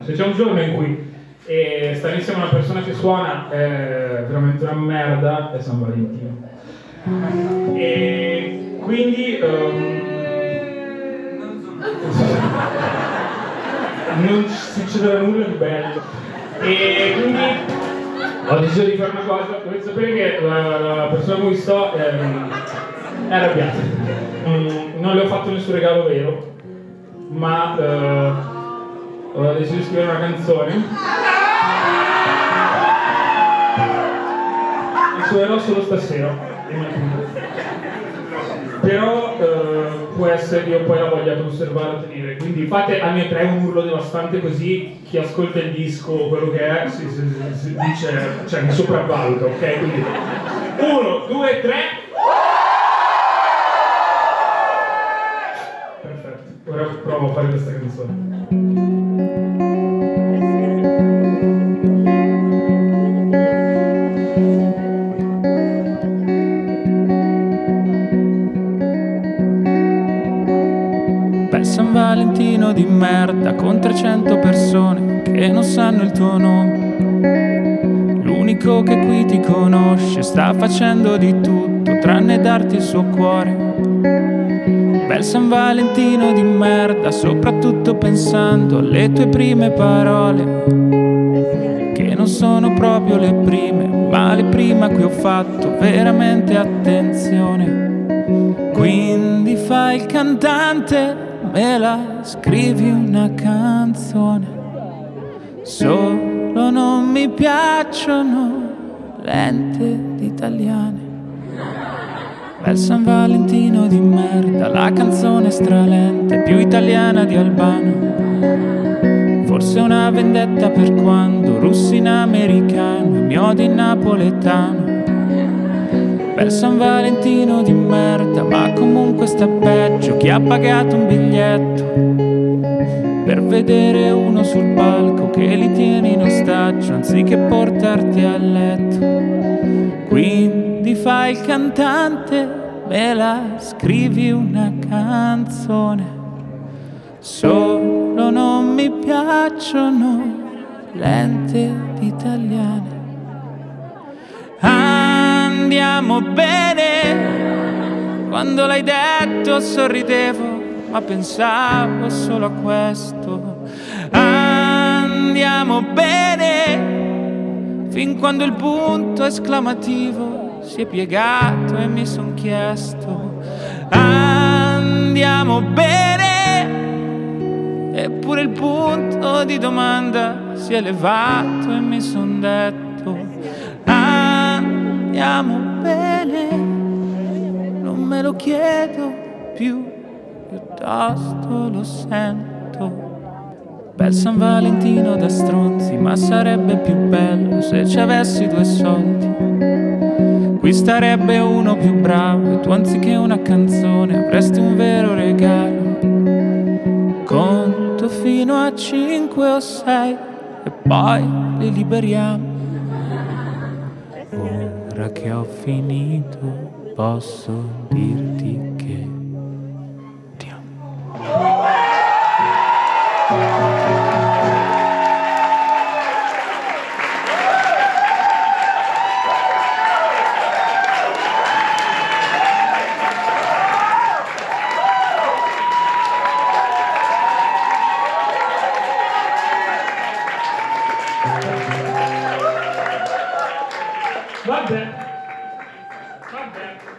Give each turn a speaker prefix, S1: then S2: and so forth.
S1: Se c'è un giorno in cui sta insieme a una persona che suona è veramente una merda, è San Valentino. E quindi non succederà nulla di bello. E quindi ho deciso di fare una cosa. Dovete sapere che la persona con cui sto è arrabbiata. Non le ho fatto nessun regalo vero, ma ho deciso di scrivere una canzone e suonerò solo stasera. Però può essere che io poi la voglia conservare a tenere, quindi fate a me tre un urlo devastante, così chi ascolta il disco, quello che è, si dice, cioè mi sopravvaluta, ok? Quindi 1, 2, 3. Perfetto, ora provo a fare questa canzone.
S2: San Valentino di merda con 300 persone che non sanno il tuo nome. L'unico che qui ti conosce sta facendo di tutto tranne darti il suo cuore. Bel San Valentino di merda, soprattutto pensando alle tue prime parole, che non sono proprio le prime, ma le prime a cui ho fatto veramente attenzione. Quindi fai il cantante, me la scrivi una canzone. Solo non mi piacciono lente italiane. Bel San Valentino di merda, la canzone stralente, più italiana di Albano. Forse una vendetta per quando russi in americano e mi odi in napoletano. Bel San Valentino di merda, ma comunque sta peggio chi ha pagato un biglietto per vedere uno sul palco che li tiene in ostaggio anziché portarti a letto. Quindi fai il cantante, me la scrivi una canzone. Solo non mi piacciono lente italiane. Andiamo bene, quando l'hai detto sorridevo, ma pensavo solo a questo. Andiamo bene, fin quando il punto esclamativo si è piegato e mi son chiesto. Andiamo bene, eppure il punto di domanda si è elevato e mi son detto. Andiamo bene, non me lo chiedo più, piuttosto lo sento. Bel San Valentino da stronzi, ma sarebbe più bello se ci avessi 2 soldi. Qui starebbe uno più bravo e tu anziché una canzone avresti un vero regalo. Conto fino a 5 o 6 e poi li liberiamo. Ora che ho finito posso dirti che ti amo.
S1: Vabbè.